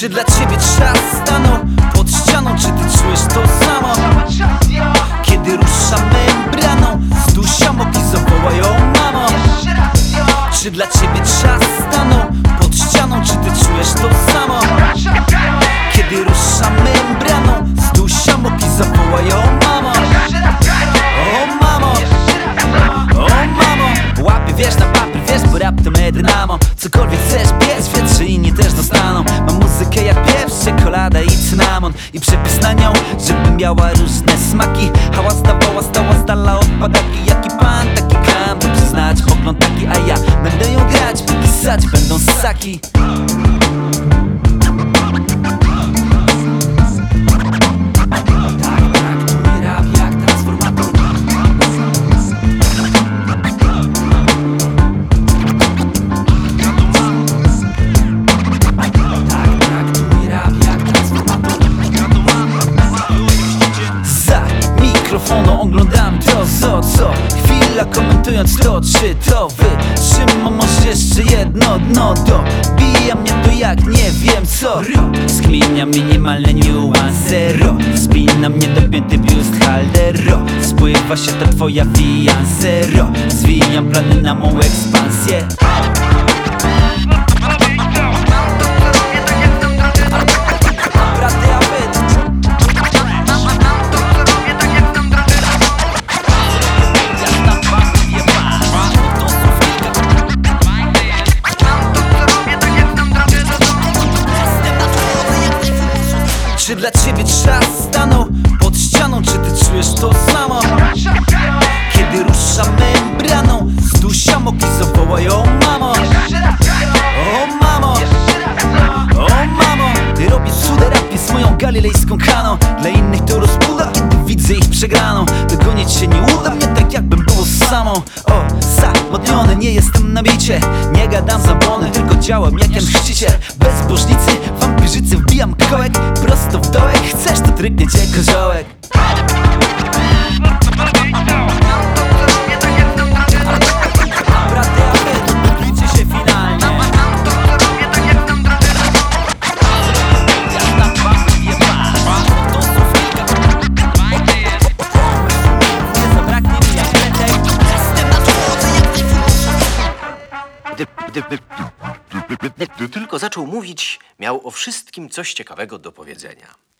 Czy dla ciebie czas stanął pod ścianą? Czy ty czujesz to samo? Kiedy ruszamy braną, zduś amok i zawołaj o mamo. Czy dla ciebie czas stanął pod ścianą? Czy ty czujesz to samo? Kiedy ruszamy braną, zduś amok i zawołaj o mamo. O mamo, o mamo. Łapy wiesz na papier, wiesz, bo rap to me dynamo. Cokolwiek chcesz, bierz, wiesz, że inni też dostaną. Mam muzykę jak pieprz, czekolada i cynamon. I przepis na nią, żeby miała różne smaki. Hałas dawała, stała z dala od padaki. Jaki pan, taki klam, by przyznać ogląd taki. A ja będę ją grać, by pisać będą ssaki. Oglądam to, co chwila komentując to, czy to wytrzymam. Może jeszcze jedno dno, dobija mnie to jak nie wiem co. Skmienia minimalne niuanse, spina mnie dopięty biust haldero. Spływa się ta twoja fiancero. Zwijam plany na mą ekspansję. Czy dla ciebie czas stanął pod ścianą? Czy ty czujesz to samo? Kiedy ruszamy braną, zduś amok i zawołaj o mamo. O mamo, o mamo. Ty robię cuda, rap jest moją galilejską kaną. Dla innych to rozbuda, kiedy widzę ich przegraną. Dogonić się nie uda mnie tak jakbym było samą. O, samotniony, nie jestem na bicie. Nie gadam zabłony, tylko działam jak Jan Chrzciciel. Bezbożnicy, wampirzycy, wbijam kołek prosto w dołek. Chcesz, to tryknie cię koziołek. Gdy tylko zaczął mówić, miał o wszystkim coś ciekawego do powiedzenia.